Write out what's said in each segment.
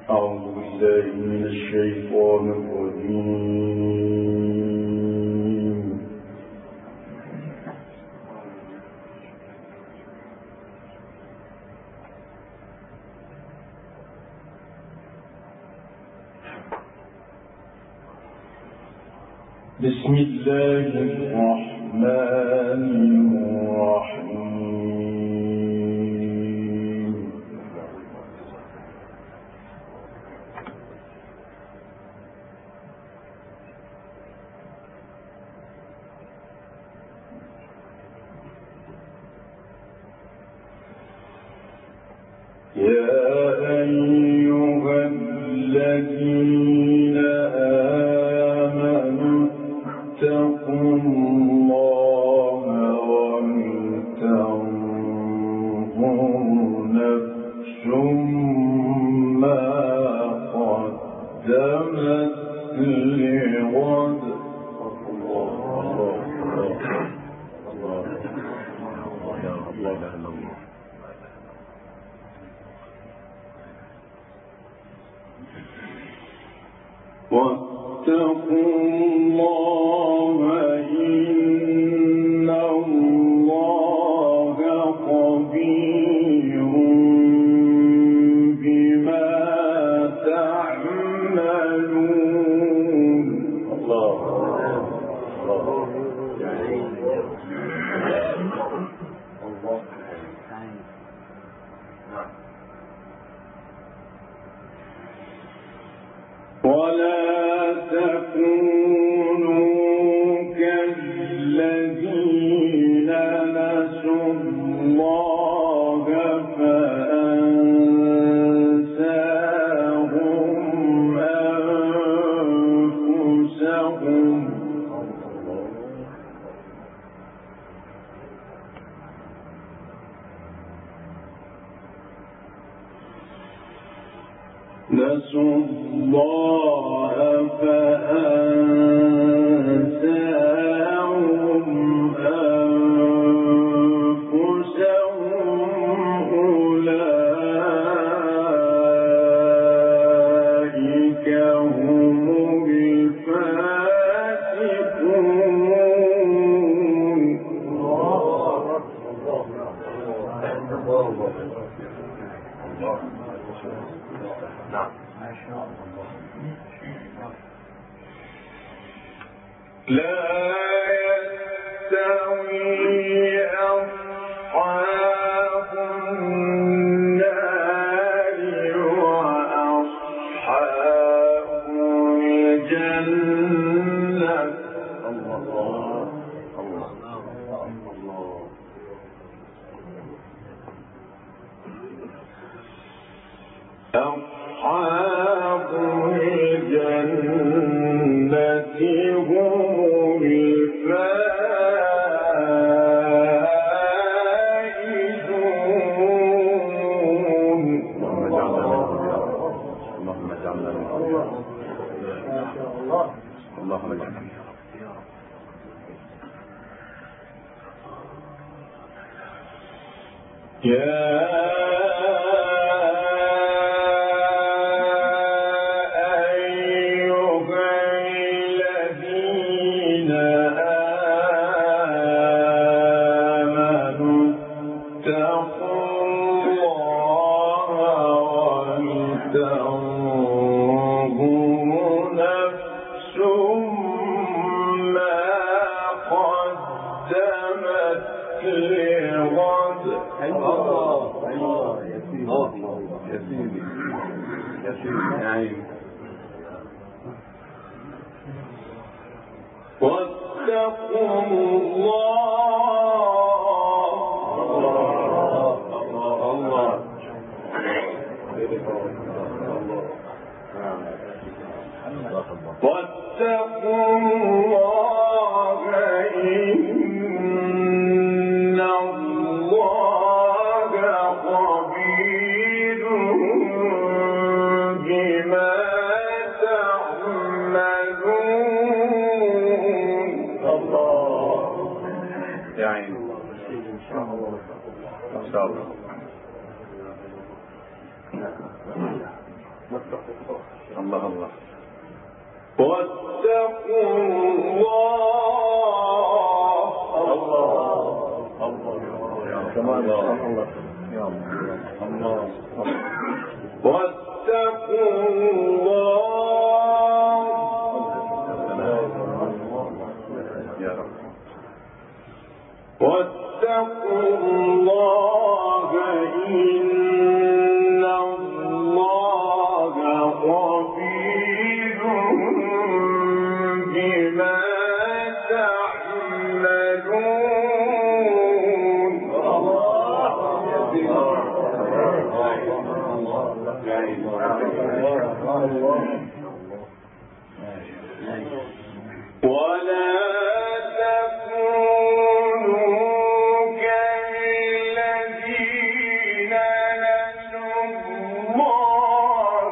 أعوذ بالله من الشيطان الرجيم. بسم الله الرحمن الرحيم. يا أيها الذين آمنوا اتقوا الله ولتنظر نفس ما قدمت لغد. واتقوا الله إن الله خبير بما تعملون. ولا تكونوا كالذين نسوا الله فأنساهم أنفسهم. نسوا الله فأنساهم أنفسهم. أولئك هم الفاسقون. لا يستوي أصحاب النار وأصحاب الجنة. أصحاب الجنة هم الفائزون. اللهم اجعلنا منهم. اللهم اجعلنا منهم. واتقوا الله إن الله خبير بما تعملون. يا عيني إن شاء الله. الله الله. واتقوا الله كمان الله يا الله واتقوا الله يا رب. واتقوا الله إن الله خبير بما تعملون. ولا تكونوا كالذين نسوا الله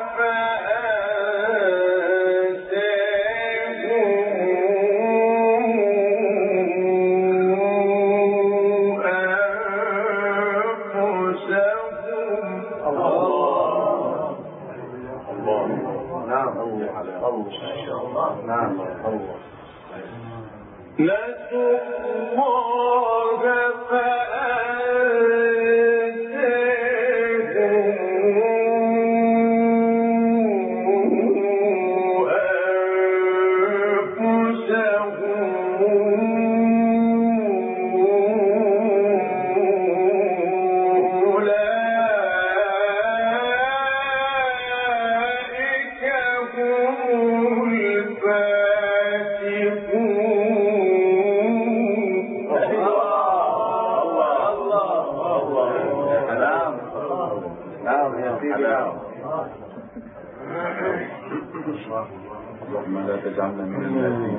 اللهم لا تجعلنا من الذين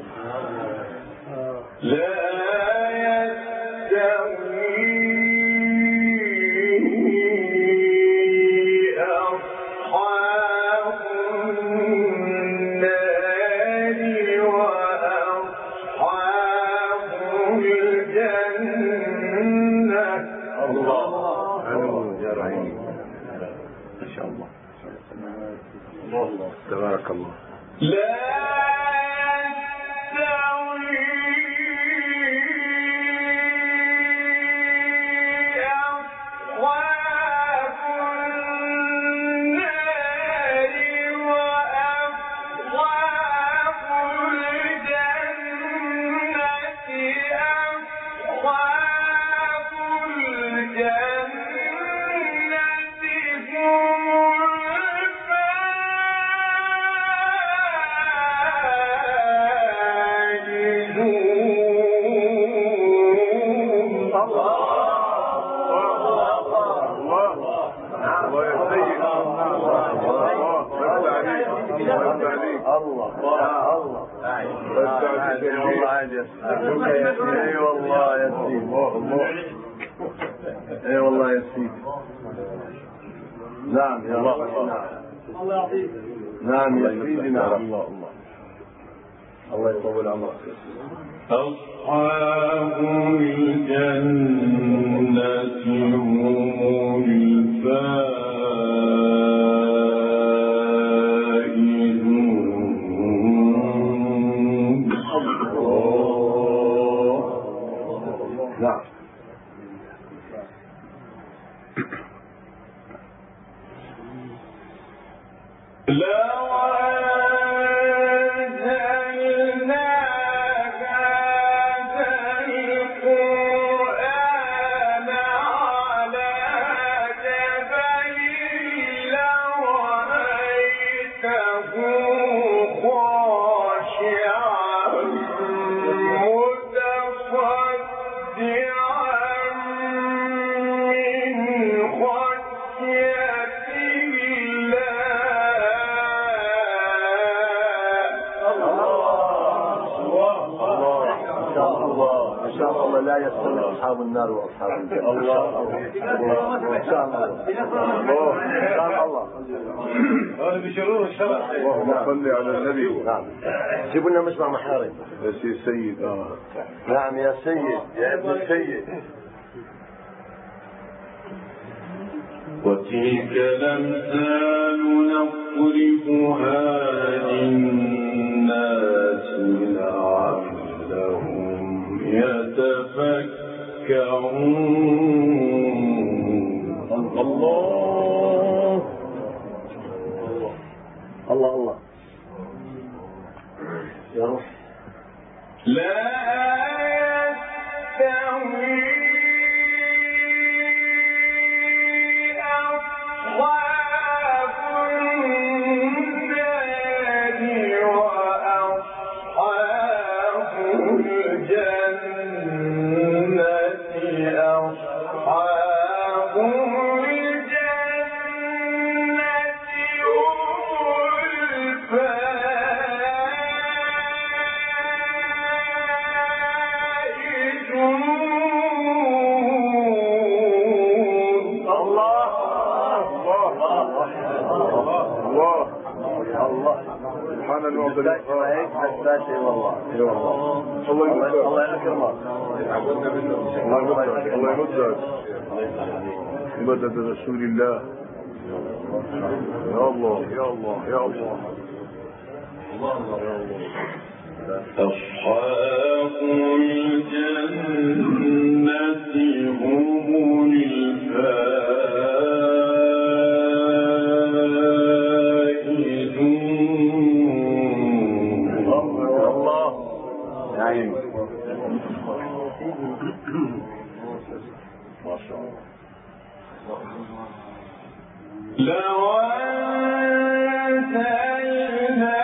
لا يستوي أصحاب النار وأصحاب الجنة. الله يا رحيم ما شاء الله تبارك الله. لا يستوي أصحاب النار وأصحاب الجنة. أصحاب الجنة اي والله يا سيدي اي والله يا سيدي. نعم يا الله الله يعطيك. نعم يا سيدي. نعم الله الله الله يطول عمرك. أصحاب الجنة هم الفائزون. نعم. لو أنزلنا هذا القرآن على جبل لرأيته خاشعا متصدعا من خشية الله لا يستوي أصحاب النار وأصحاب الجنة. الله إن شاء الله. هذا بشرور الشرع. اللهم صل على النبي. نعم. جيبوا لنا مجمع محارم. يا سيد. نعم يا سيد يا ابن السيد. وتلك الأمثال نضربها للناس لعلهم يتفكرون. الله الله الله يا روح. لا يستوي أصحاب النار وأصحاب الجنة أصحاب سبحان المعطي والله الله يكرمك الله يمدك مدد رسول الله. يا الله يا الله يا الله. أصحاب الجنة هم الفائزون. الله يا عيني ما شاء الله. لو أنزلنا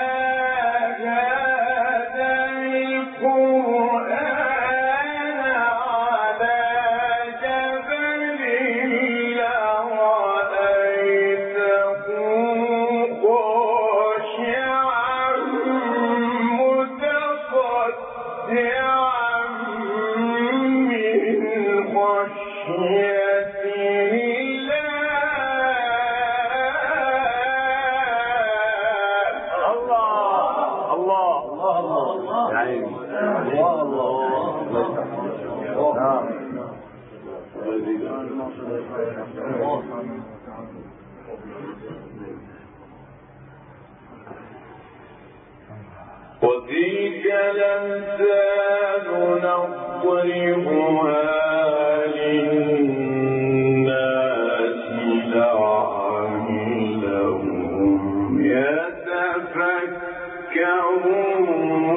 هذا القرآن على جبل لرأيته خاشعا متصدعا من خشية وتلك الأمثال نضربها للناس لعلهم يتفكرون.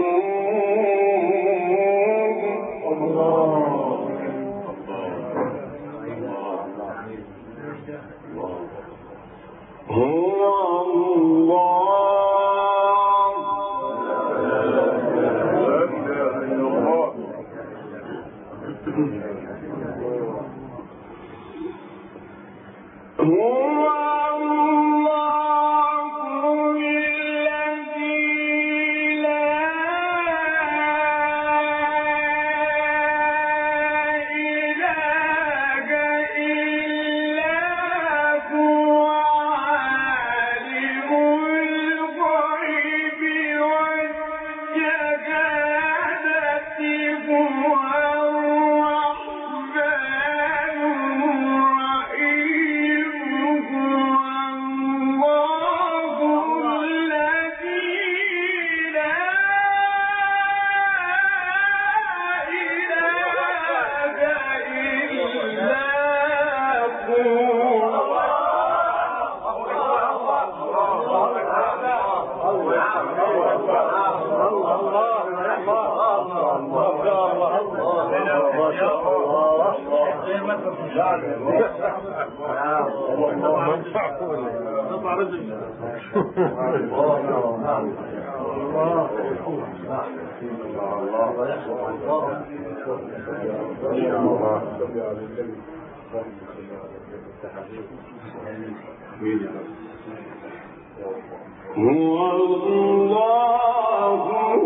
هو الله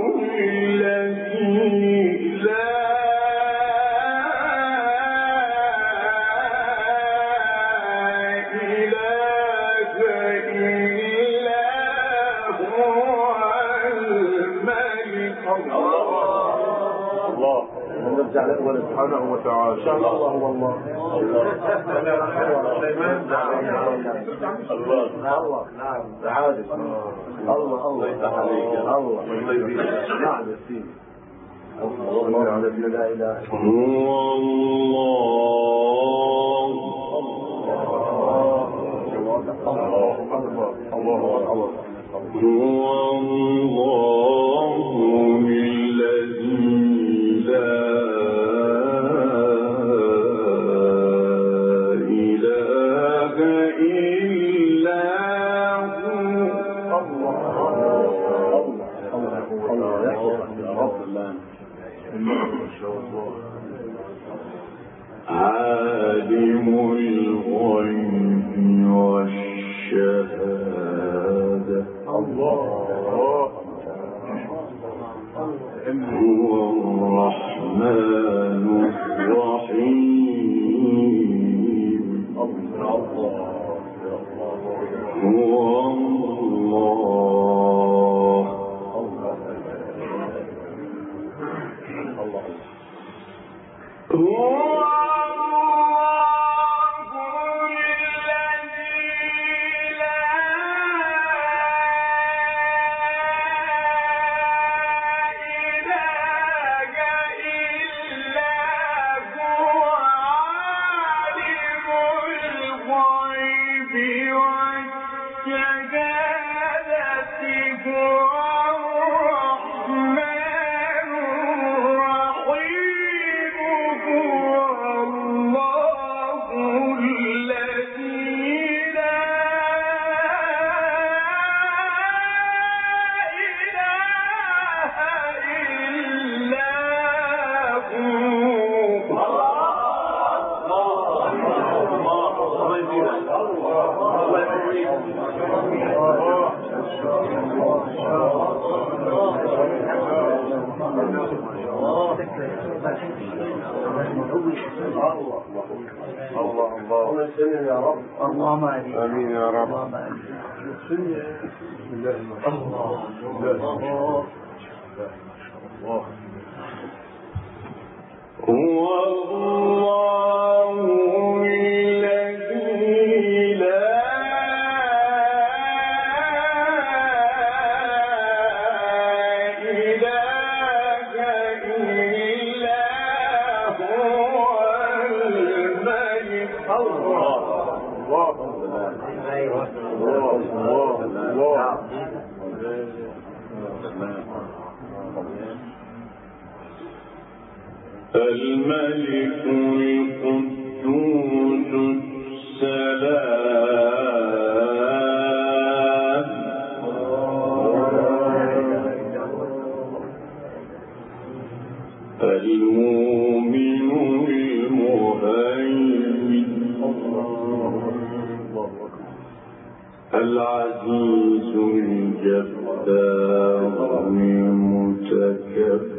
الذي لا إله إلا هو الملك. الله نرجع للأول سبحانه وتعالى. إن شاء الله والله الله نعم تعالى الله يفتح عليك الله نعم يا سيدي الله على لا اله الا الله عالم الغيب والشهادة الله هو الرحمن الرحيم هو اللهم امين يا رب. بسم الله هو الله الذي لا إله إلا هو الملك الملك القدوس السلام المؤمن المهيمن العزيز الجبار المتكبر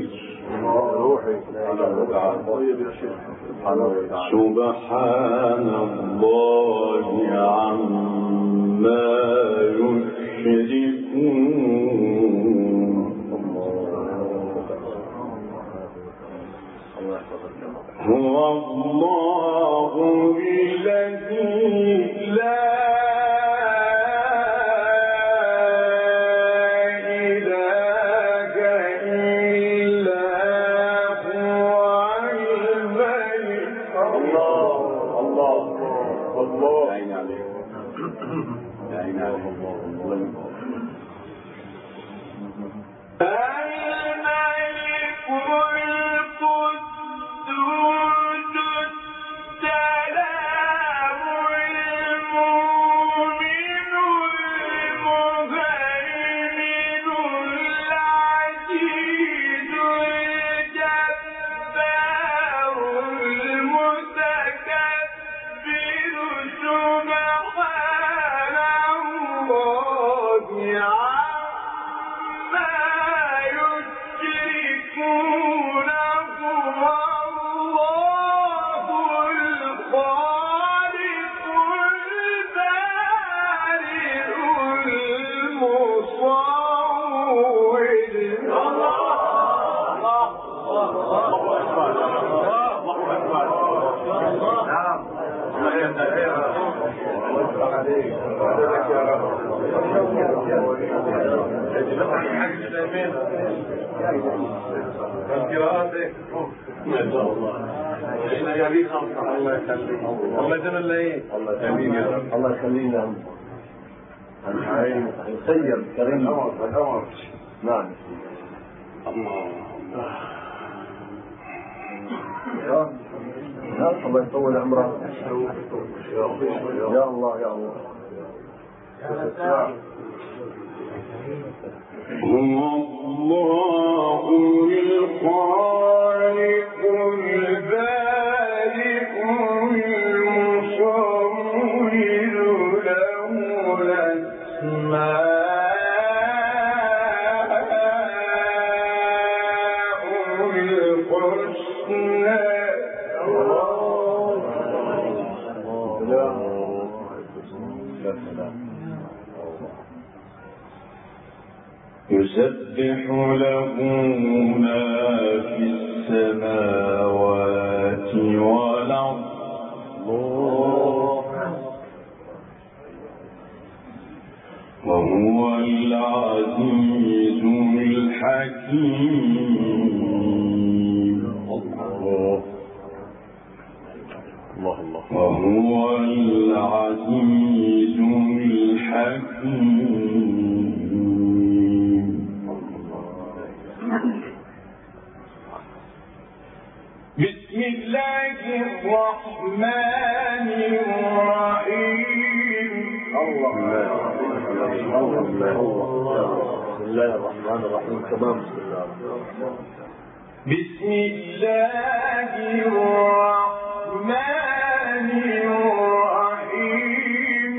سبحان الله عما يشركون هو الله الذي لا الله يخلينا هنسير كريم الأمر. نعم الله يطول عمره. يا الله يا الله. هو الله الخالق البارئ المصور له الأسماء يسبح له ما في السماوات والأرض وهو العزيز الحكيم. وهو العزيز الحكيم. بسم الله الرحمن الرحيم. بسم الله الرحمن الرحيم. تمام. بسم الله الرحمن الرحيم.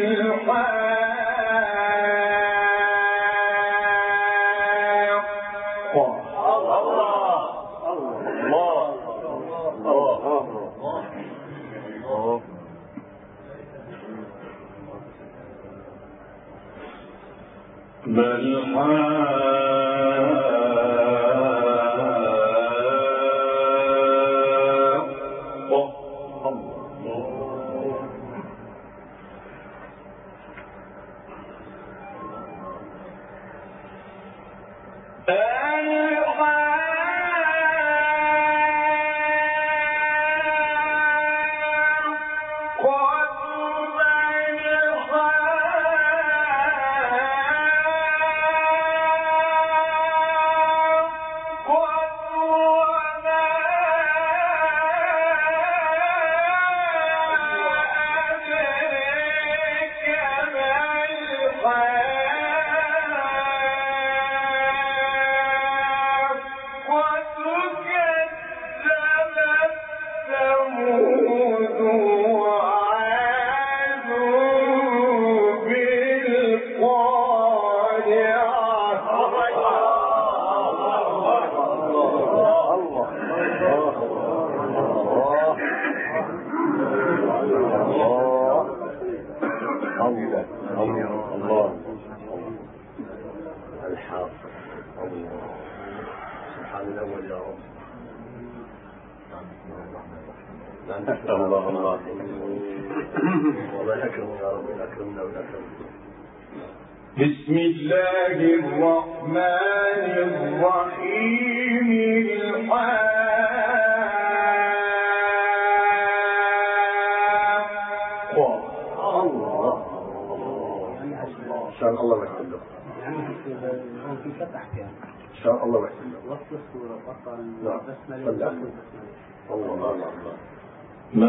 بسم الله الرحمن الرحيم. إن شاء الله وحده. إن شاء الله وحده. وصل الصورة وقطع البسملة. الله ما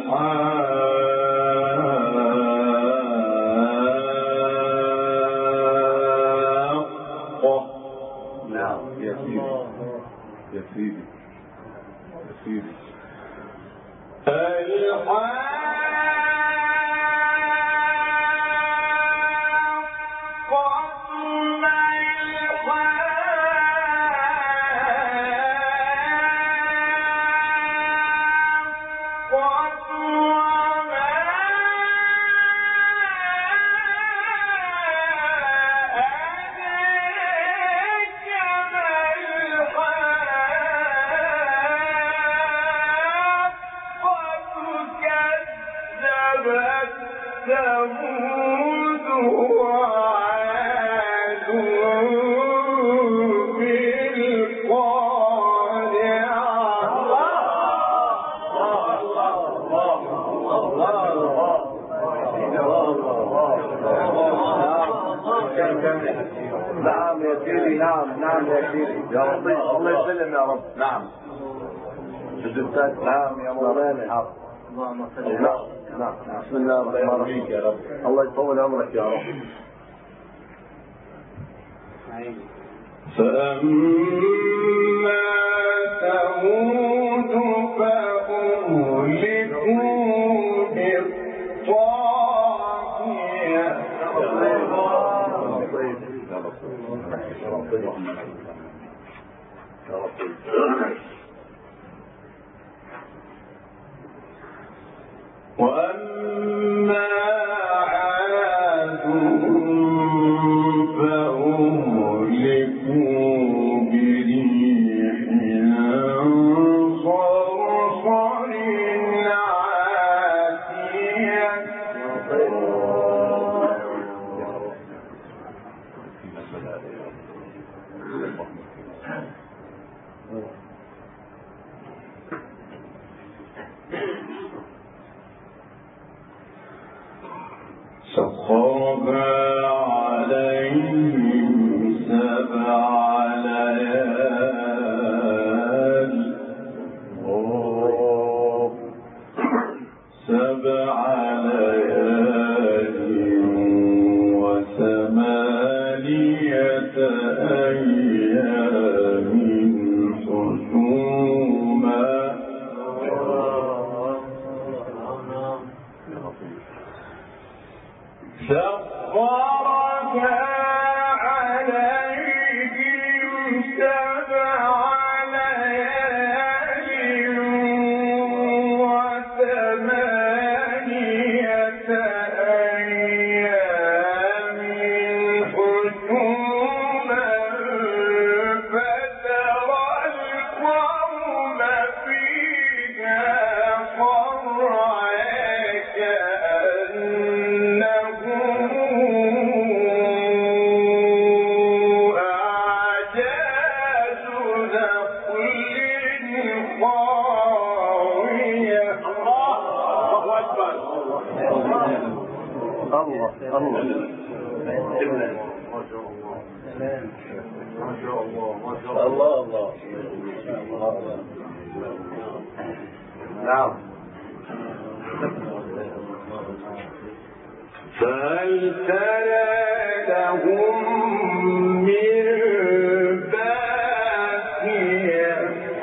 الحاقة. نعم يا سيدي يا سيدي يا سيدي. نعم يا سيدي، نعم يا سيدي، يا رب الله يسلم يا رب. نعم نعم يا مولانا. نعم بسم الله الرحمن الرحيم يا رب. الله يطول عمرك يا رب. فأما ثمود فأهلكوا بالطاغية وأما عاد فأهلكوا بريح صرصر عاتية سخرها عليهم 7 ليال 7 ليال و8 أيام حسوما سخرها عليهم 7 ليال و8 أيام حسوما فترى القوم فيها صرعى كأنهم أعجاز نخل خاوية. الله أكبر. الله. نعم. فهل ترى لهم من باقية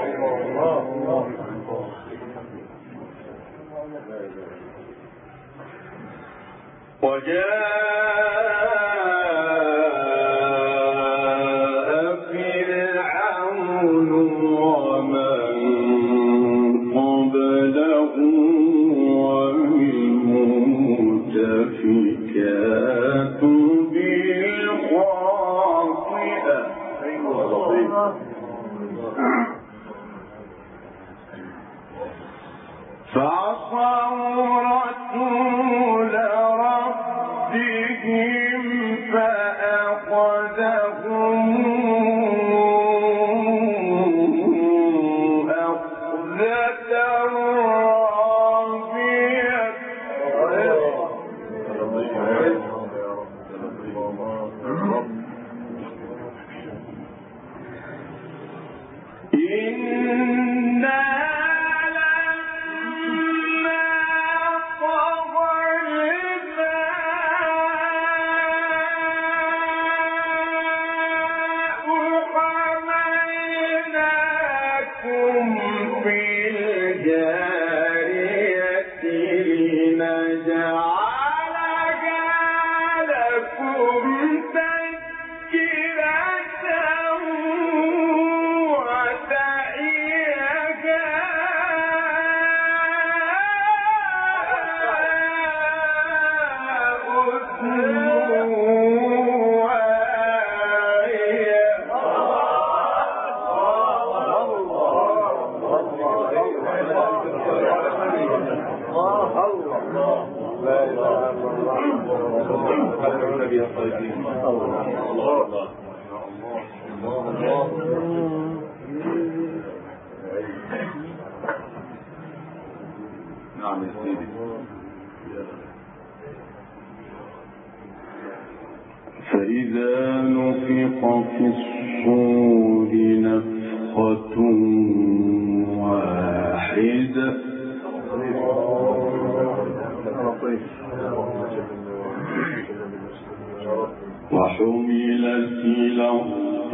وجاء فرعون ومن قبله والمؤتفكات بالخاطئة فعصوا رسول ربهم فأخذهم أخذة رابية. إنا لما طغى الماء حملناكم في الجارية لنجعلها لكم تذكرة وتعيها أذن واعية. نعم يا سيدي. فإذا نفخ في الصور نفخة واحدة وحملت الأرض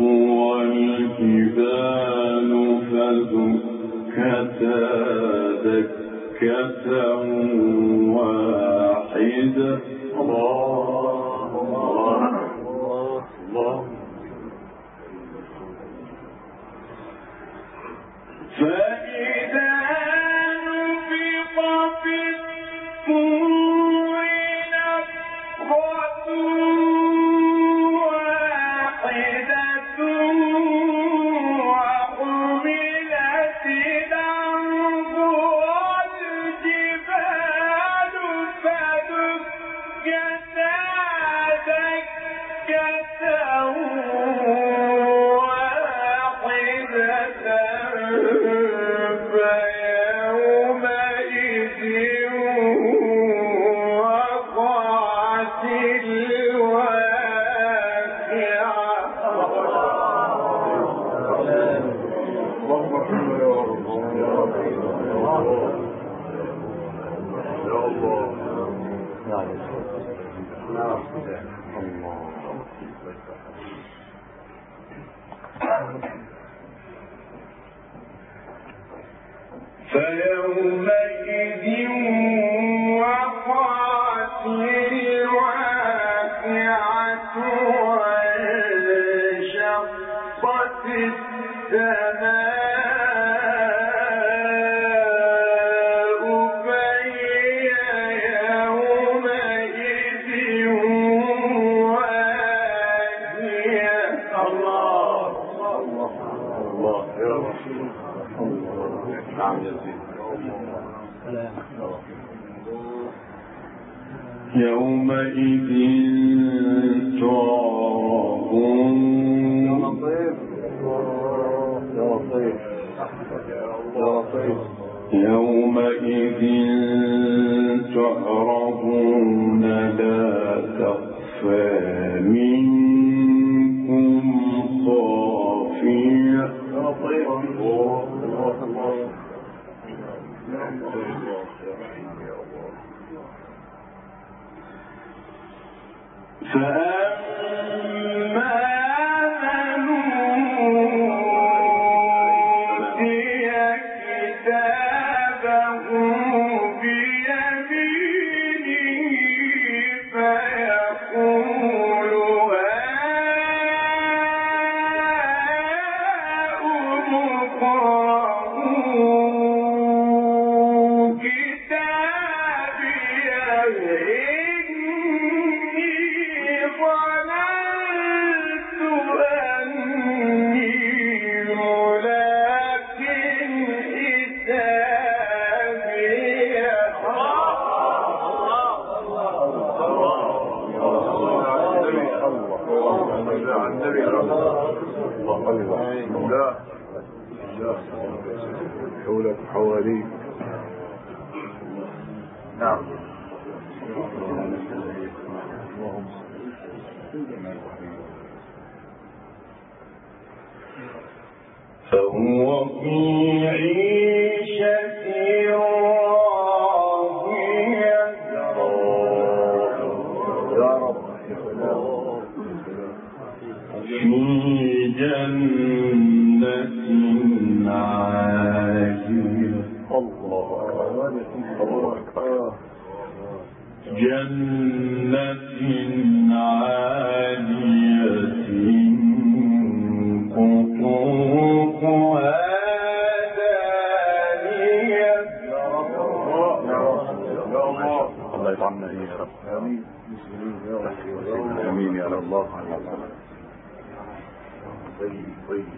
والجبال فدكتا دكة واحدة. فإذا نفخ في الصور نفخة واحدة وحملت الأرض والجبال فدكتا دكة فيومئذ وقعت الواقعة وانشقت السماء فهي يومئذ واهية. الله يا رسول الله. نعم يزيد. يومئذ تعرضون يومئذ تعرضون لا تخفى منكم خافية. فأما من أوتي كتابه بيمينه فيقول هاؤم اقرءوا كتابيه حولك حواليك. نعم. فهو في عيشة راضية. يا رب. في جنة عالية. الله أكبر. جنة عالية قطوفها دانية. الله يطعمنا يا رب. آمين يا رب. الله طيب.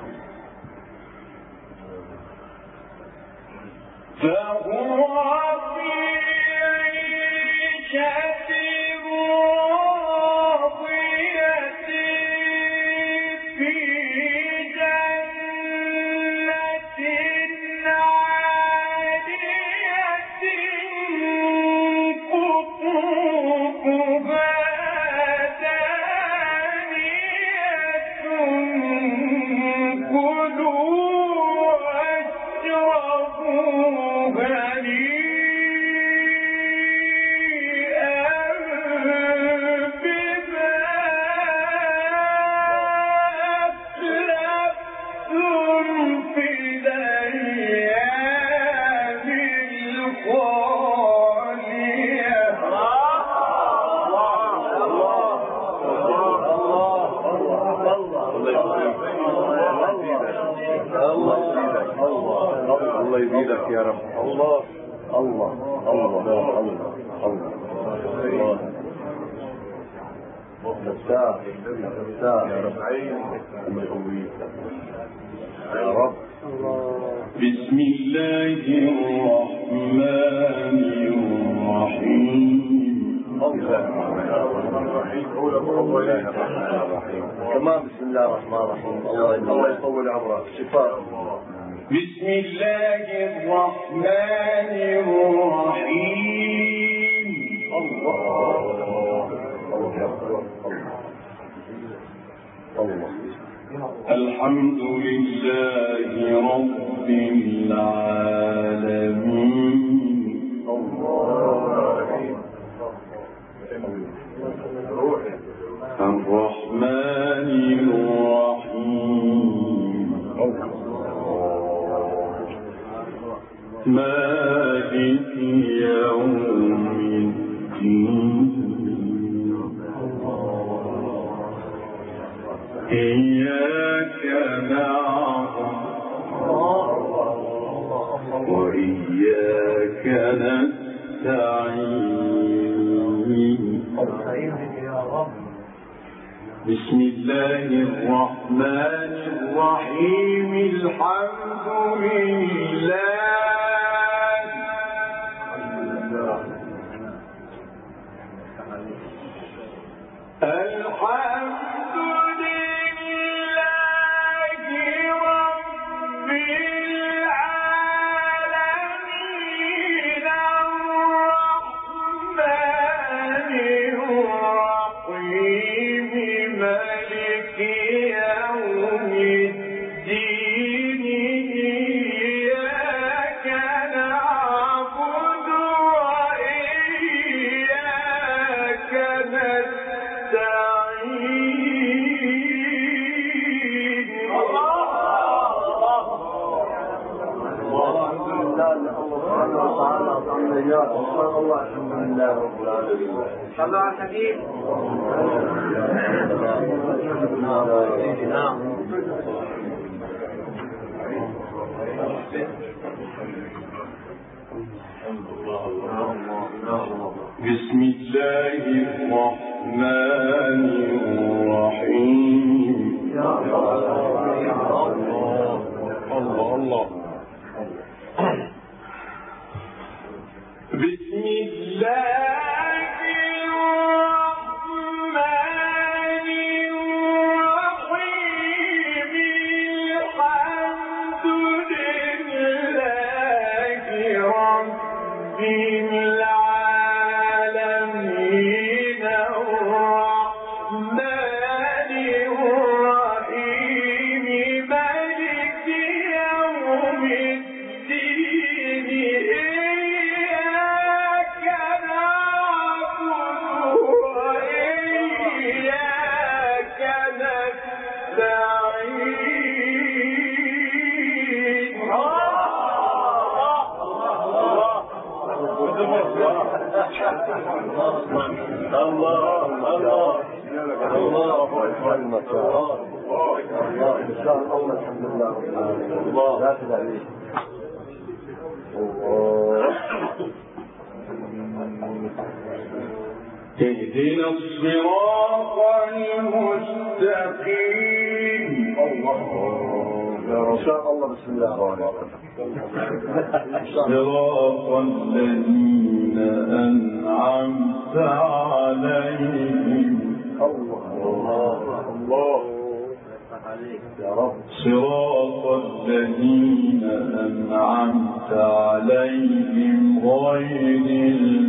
فهو في عيشة راضية في جنة عالية قطوفها دانية. الله يزيدك يا رب. الله الله الله الله الله. فتاح يا رب، الله يقويك يا رب. بسم الله الرحمن الرحيم. كمان بسم الله الرحمن الرحيم. الله يطول عمرك. شفاء. بسم الله الرحمن الرحيم. الله. الحمد لله رب العالمين. الرحمن الرحيم. مالك يوم الدين. إياك نعبد وإياك نستعين. بسم الله الرحمن الرحيم. الحمد لله. صلوا على الحبيب. بسم الله الرحمن الرحيم. الله. بسم الله اهدنا الصراط المستقيم. إن شاء الله. بسم الله الرحمن صراط الذين أنعمت عليهم. الله يا رب. صراط الذين أنعمت عليهم غير